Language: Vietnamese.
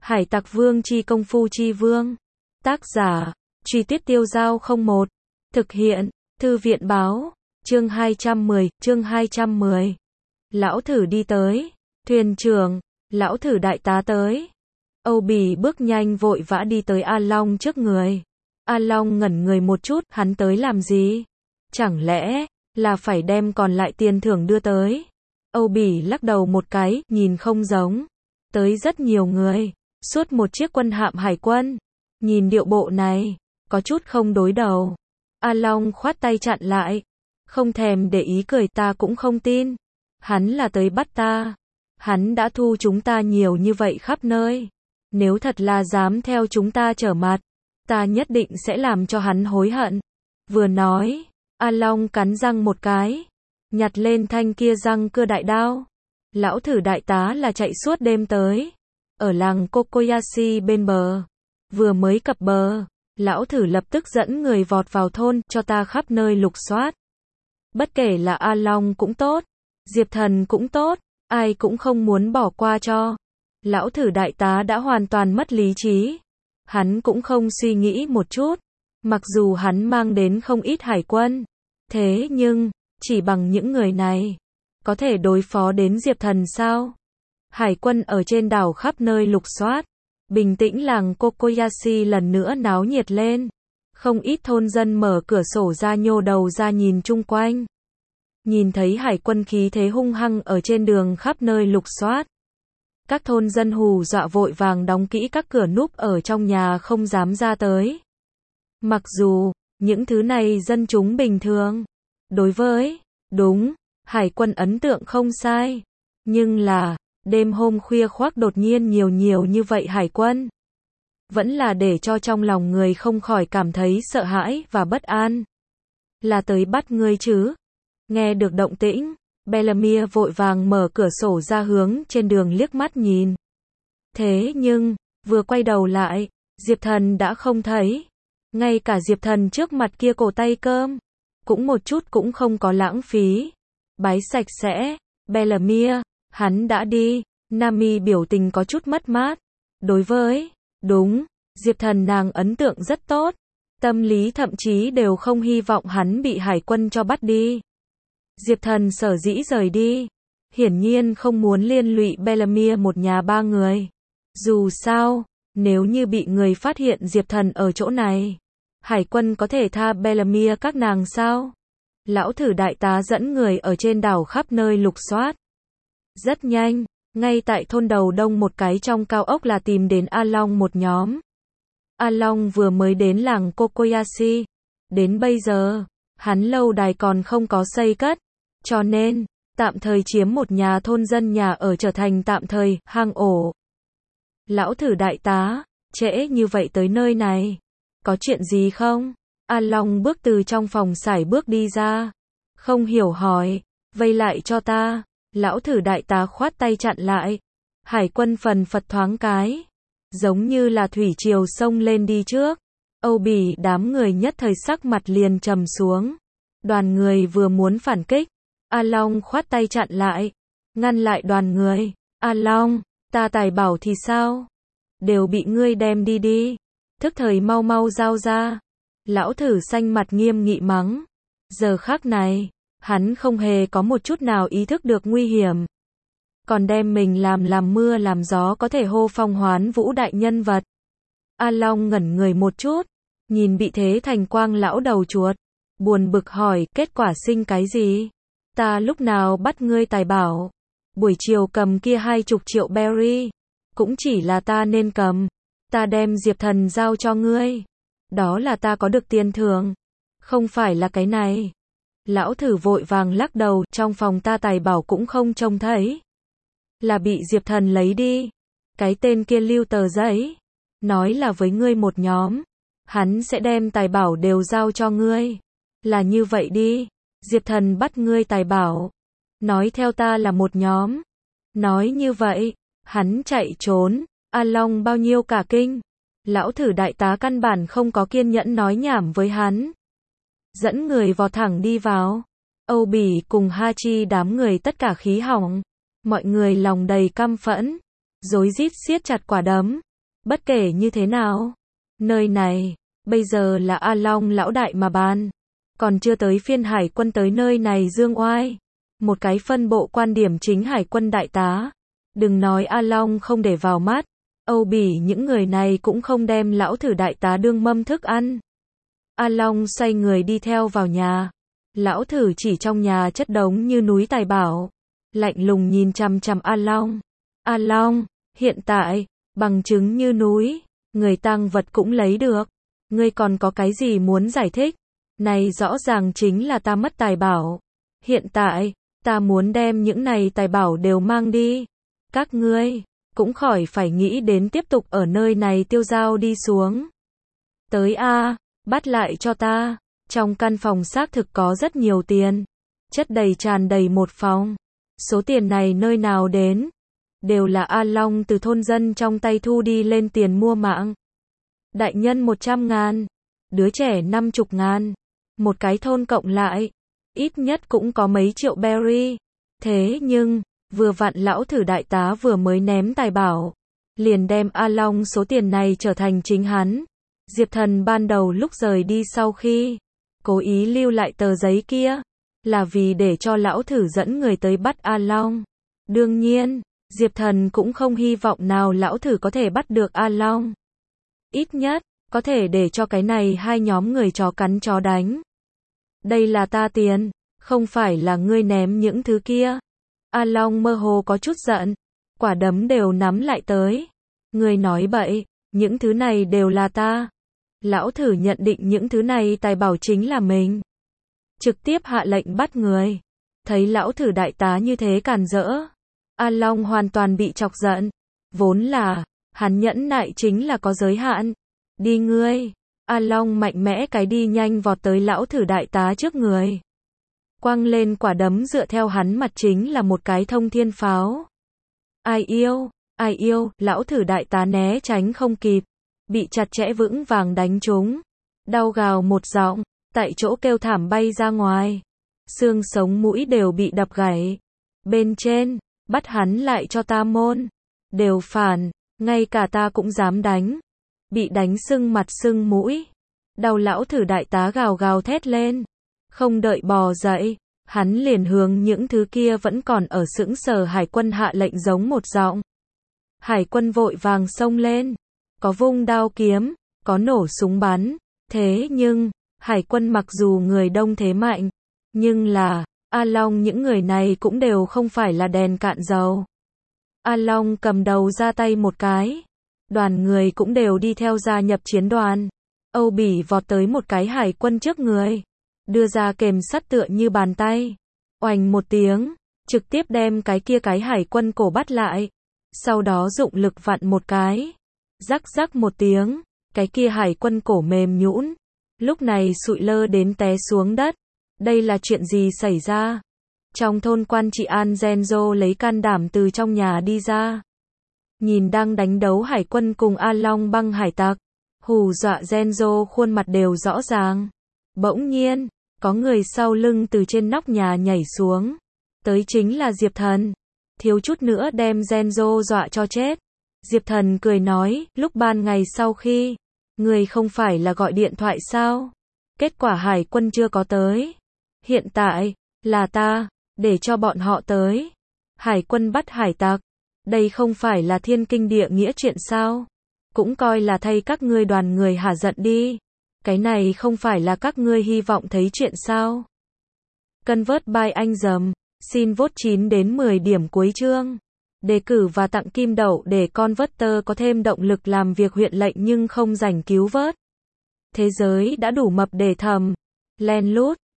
Hải Tặc Vương chi công phu chi vương. Tác giả, Truy Tuyết Tiêu Giao 01. Thực hiện, Thư viện báo. Chương 210. Lão thử đi tới. Thuyền trưởng, lão thử đại tá tới. Âu Bỉ bước nhanh vội vã đi tới A Long trước người. A Long ngẩn người một chút, hắn tới làm gì? Chẳng lẽ là phải đem còn lại tiền thưởng đưa tới? Âu Bỉ lắc đầu một cái, nhìn không giống. Tới rất nhiều người, suốt một chiếc quân hạm hải quân. Nhìn điệu bộ này, có chút không đối đầu. A Long khoát tay chặn lại. Không thèm để ý cười, ta cũng không tin. Hắn là tới bắt ta. Hắn đã thu chúng ta nhiều như vậy khắp nơi. Nếu thật là dám theo chúng ta trở mặt, ta nhất định sẽ làm cho hắn hối hận. Vừa nói, A Long cắn răng một cái, nhặt lên thanh kia răng cưa đại đao. Lão thử đại tá là chạy suốt đêm tới, ở làng Kokoyashi bên bờ. Vừa mới cập bờ, lão thử lập tức dẫn người vọt vào thôn, cho ta khắp nơi lục soát. Bất kể là A Long cũng tốt, Diệp Thần cũng tốt, ai cũng không muốn bỏ qua cho. Lão thử đại tá đã hoàn toàn mất lý trí. Hắn cũng không suy nghĩ một chút. Mặc dù hắn mang đến không ít hải quân. Thế nhưng, chỉ bằng những người này, có thể đối phó đến Diệp Thần sao? Hải quân ở trên đảo khắp nơi lục soát. Bình tĩnh làng Kokoyashi lần nữa náo nhiệt lên. Không ít thôn dân mở cửa sổ ra nhô đầu ra nhìn chung quanh. Nhìn thấy hải quân khí thế hung hăng ở trên đường khắp nơi lục soát. Các thôn dân hù dọa vội vàng đóng kỹ các cửa núp ở trong nhà không dám ra tới. Mặc dù, những thứ này dân chúng bình thường. Đối với, đúng, hải quân ấn tượng không sai. Nhưng là, đêm hôm khuya khoác đột nhiên nhiều như vậy hải quân. Vẫn là để cho trong lòng người không khỏi cảm thấy sợ hãi và bất an. Là tới bắt ngươi chứ? Nghe được động tĩnh, Bellamy vội vàng mở cửa sổ ra hướng trên đường liếc mắt nhìn. Thế nhưng, vừa quay đầu lại, Diệp Thần đã không thấy. Ngay cả Diệp Thần trước mặt kia cổ tay cơm, cũng một chút cũng không có lãng phí. Bái sạch sẽ, Bellamy, hắn đã đi. Nami biểu tình có chút mất mát. Đối với, đúng, Diệp Thần nàng ấn tượng rất tốt. Tâm lý thậm chí đều không hy vọng hắn bị hải quân cho bắt đi. Diệp Thần sở dĩ rời đi, hiển nhiên không muốn liên lụy Bellamy một nhà ba người. Dù sao, nếu như bị người phát hiện Diệp Thần ở chỗ này, hải quân có thể tha Bellamy các nàng sao? Lão thử đại tá dẫn người ở trên đảo khắp nơi lục soát. Rất nhanh, ngay tại thôn đầu đông một cái trong cao ốc là tìm đến A Long một nhóm. A Long vừa mới đến làng Kokoyashi. Đến bây giờ, hắn lâu đài còn không có xây cất. Cho nên, tạm thời chiếm một nhà thôn dân nhà ở trở thành tạm thời, hang ổ. Lão thử đại tá, trễ như vậy tới nơi này. Có chuyện gì không? A Long bước từ trong phòng sải bước đi ra. Không hiểu hỏi, vây lại cho ta. Lão thử đại tá khoát tay chặn lại. Hải quân phần phật thoáng cái. Giống như là thủy triều sông lên đi trước. Âu Bỉ đám người nhất thời sắc mặt liền trầm xuống. Đoàn người vừa muốn phản kích. A Long khoát tay chặn lại. Ngăn lại đoàn người. A Long, ta tài bảo thì sao? Đều bị ngươi đem đi. Thức thời mau giao ra. Lão thử xanh mặt nghiêm nghị mắng. Giờ khắc này, hắn không hề có một chút nào ý thức được nguy hiểm. Còn đem mình làm mưa làm gió có thể hô phong hoán vũ đại nhân vật. A Long ngẩn người một chút, nhìn bị thế thành quang lão đầu chuột, buồn bực hỏi, kết quả sinh cái gì? Ta lúc nào bắt ngươi tài bảo? Buổi chiều cầm kia 20 triệu berry, cũng chỉ là ta nên cầm. Ta đem Diệp Thần giao cho ngươi. Đó là ta có được tiền thưởng, không phải là cái này. Lão thử vội vàng lắc đầu, trong phòng ta tài bảo cũng không trông thấy. Là bị Diệp Thần lấy đi. Cái tên kia lưu tờ giấy, nói là với ngươi một nhóm, hắn sẽ đem tài bảo đều giao cho ngươi. Là như vậy đi, Diệp Thần bắt ngươi tài bảo, nói theo ta là một nhóm. Nói như vậy, hắn chạy trốn. A Long bao nhiêu cả kinh. Lão thử đại tá căn bản không có kiên nhẫn nói nhảm với hắn. Dẫn người vọt thẳng đi vào. Âu Bỉ cùng Hachi đám người tất cả khí hỏng. Mọi người lòng đầy căm phẫn, rối rít siết chặt quả đấm. Bất kể như thế nào, nơi này, bây giờ là A Long lão đại mà ban. Còn chưa tới phiên hải quân tới nơi này dương oai. Một cái phân bộ quan điểm chính hải quân đại tá. Đừng nói A Long không để vào mắt. Âu Bỉ những người này cũng không đem lão thử đại tá đương mâm thức ăn. A Long xoay người đi theo vào nhà. Lão thử chỉ trong nhà chất đống như núi tài bảo. Lạnh lùng nhìn chằm chằm A Long. A Long, hiện tại, bằng chứng như núi, người tang vật cũng lấy được. Ngươi còn có cái gì muốn giải thích? Này rõ ràng chính là ta mất tài bảo. Hiện tại, ta muốn đem những này tài bảo đều mang đi. Các ngươi, cũng khỏi phải nghĩ đến tiếp tục ở nơi này tiêu dao đi xuống. Tới A, bắt lại cho ta. Trong căn phòng xác thực có rất nhiều tiền. Chất đầy tràn đầy một phòng. Số tiền này nơi nào đến? Đều là A Long từ thôn dân trong tay thu đi lên tiền mua mạng. Đại nhân 100.000. Đứa trẻ 50.000. Một cái thôn cộng lại. Ít nhất cũng có mấy triệu berry. Thế nhưng, vừa vặn lão thử đại tá vừa mới ném tài bảo. Liền đem A Long số tiền này trở thành chính hắn. Diệp Thần ban đầu lúc rời đi sau khi cố ý lưu lại tờ giấy kia. Là vì để cho lão thử dẫn người tới bắt A Long. Đương nhiên, Diệp Thần cũng không hy vọng nào lão thử có thể bắt được A Long. Ít nhất, có thể để cho cái này hai nhóm người chó cắn chó đánh. Đây là ta tiền, không phải là ngươi ném những thứ kia. A Long mơ hồ có chút giận, quả đấm đều nắm lại tới. Ngươi nói bậy, những thứ này đều là ta. Lão thử nhận định những thứ này tài bảo chính là mình. Trực tiếp hạ lệnh bắt người. Thấy lão thử đại tá như thế càn rỡ. A Long hoàn toàn bị chọc giận. Vốn là, hắn nhẫn nại chính là có giới hạn. Đi ngươi. A Long mạnh mẽ cái đi nhanh vọt tới lão thử đại tá trước người. Quăng lên quả đấm dựa theo hắn mặt chính là một cái thông thiên pháo. Ai yêu, lão thử đại tá né tránh không kịp. Bị chặt chẽ vững vàng đánh trúng. Đau gào một giọng, tại chỗ kêu thảm bay ra ngoài. Xương sống mũi đều bị đập gãy. Bên trên, bắt hắn lại cho ta môn. Đều phản, ngay cả ta cũng dám đánh. Bị đánh sưng mặt sưng mũi. Đau lão thử đại tá gào gào thét lên. Không đợi bò dậy, hắn liền hướng những thứ kia vẫn còn ở sững sờ hải quân hạ lệnh giống một giọng. Hải quân vội vàng xông lên. Có vung đao kiếm, có nổ súng bắn. Thế nhưng, hải quân mặc dù người đông thế mạnh, nhưng là, A Long những người này cũng đều không phải là đèn cạn dầu. A Long cầm đầu ra tay một cái. Đoàn người cũng đều đi theo gia nhập chiến đoàn. Âu Bỉ vọt tới một cái hải quân trước người. Đưa ra kềm sắt tựa như bàn tay. Oành một tiếng, trực tiếp đem cái hải quân cổ bắt lại. Sau đó dụng lực vặn một cái. Rắc rắc một tiếng, cái kia hải quân cổ mềm nhũn. Lúc này sụi lơ đến té xuống đất. Đây là chuyện gì xảy ra? Trong thôn quan trị An Genzo lấy can đảm từ trong nhà đi ra. Nhìn đang đánh đấu hải quân cùng A Long băng hải tặc. Hù dọa Genzo khuôn mặt đều rõ ràng. Bỗng nhiên, có người sau lưng từ trên nóc nhà nhảy xuống. Tới chính là Diệp Thần. Thiếu chút nữa đem Genzo dọa cho chết. Diệp Thần cười nói, lúc ban ngày sau khi, người không phải là gọi điện thoại sao? Kết quả hải quân chưa có tới. Hiện tại, là ta, để cho bọn họ tới. Hải quân bắt hải tặc. Đây không phải là thiên kinh địa nghĩa chuyện sao? Cũng coi là thay các ngươi đoàn người hả giận đi. Cái này không phải là các ngươi hy vọng thấy chuyện sao? Convert by anh dầm. Xin vote 9 đến 10 điểm cuối chương. Đề cử và tặng kim đậu để Converter có thêm động lực làm việc huyện lệnh nhưng không rảnh cứu vớt. Thế giới đã đủ mập để thầm. Len lút.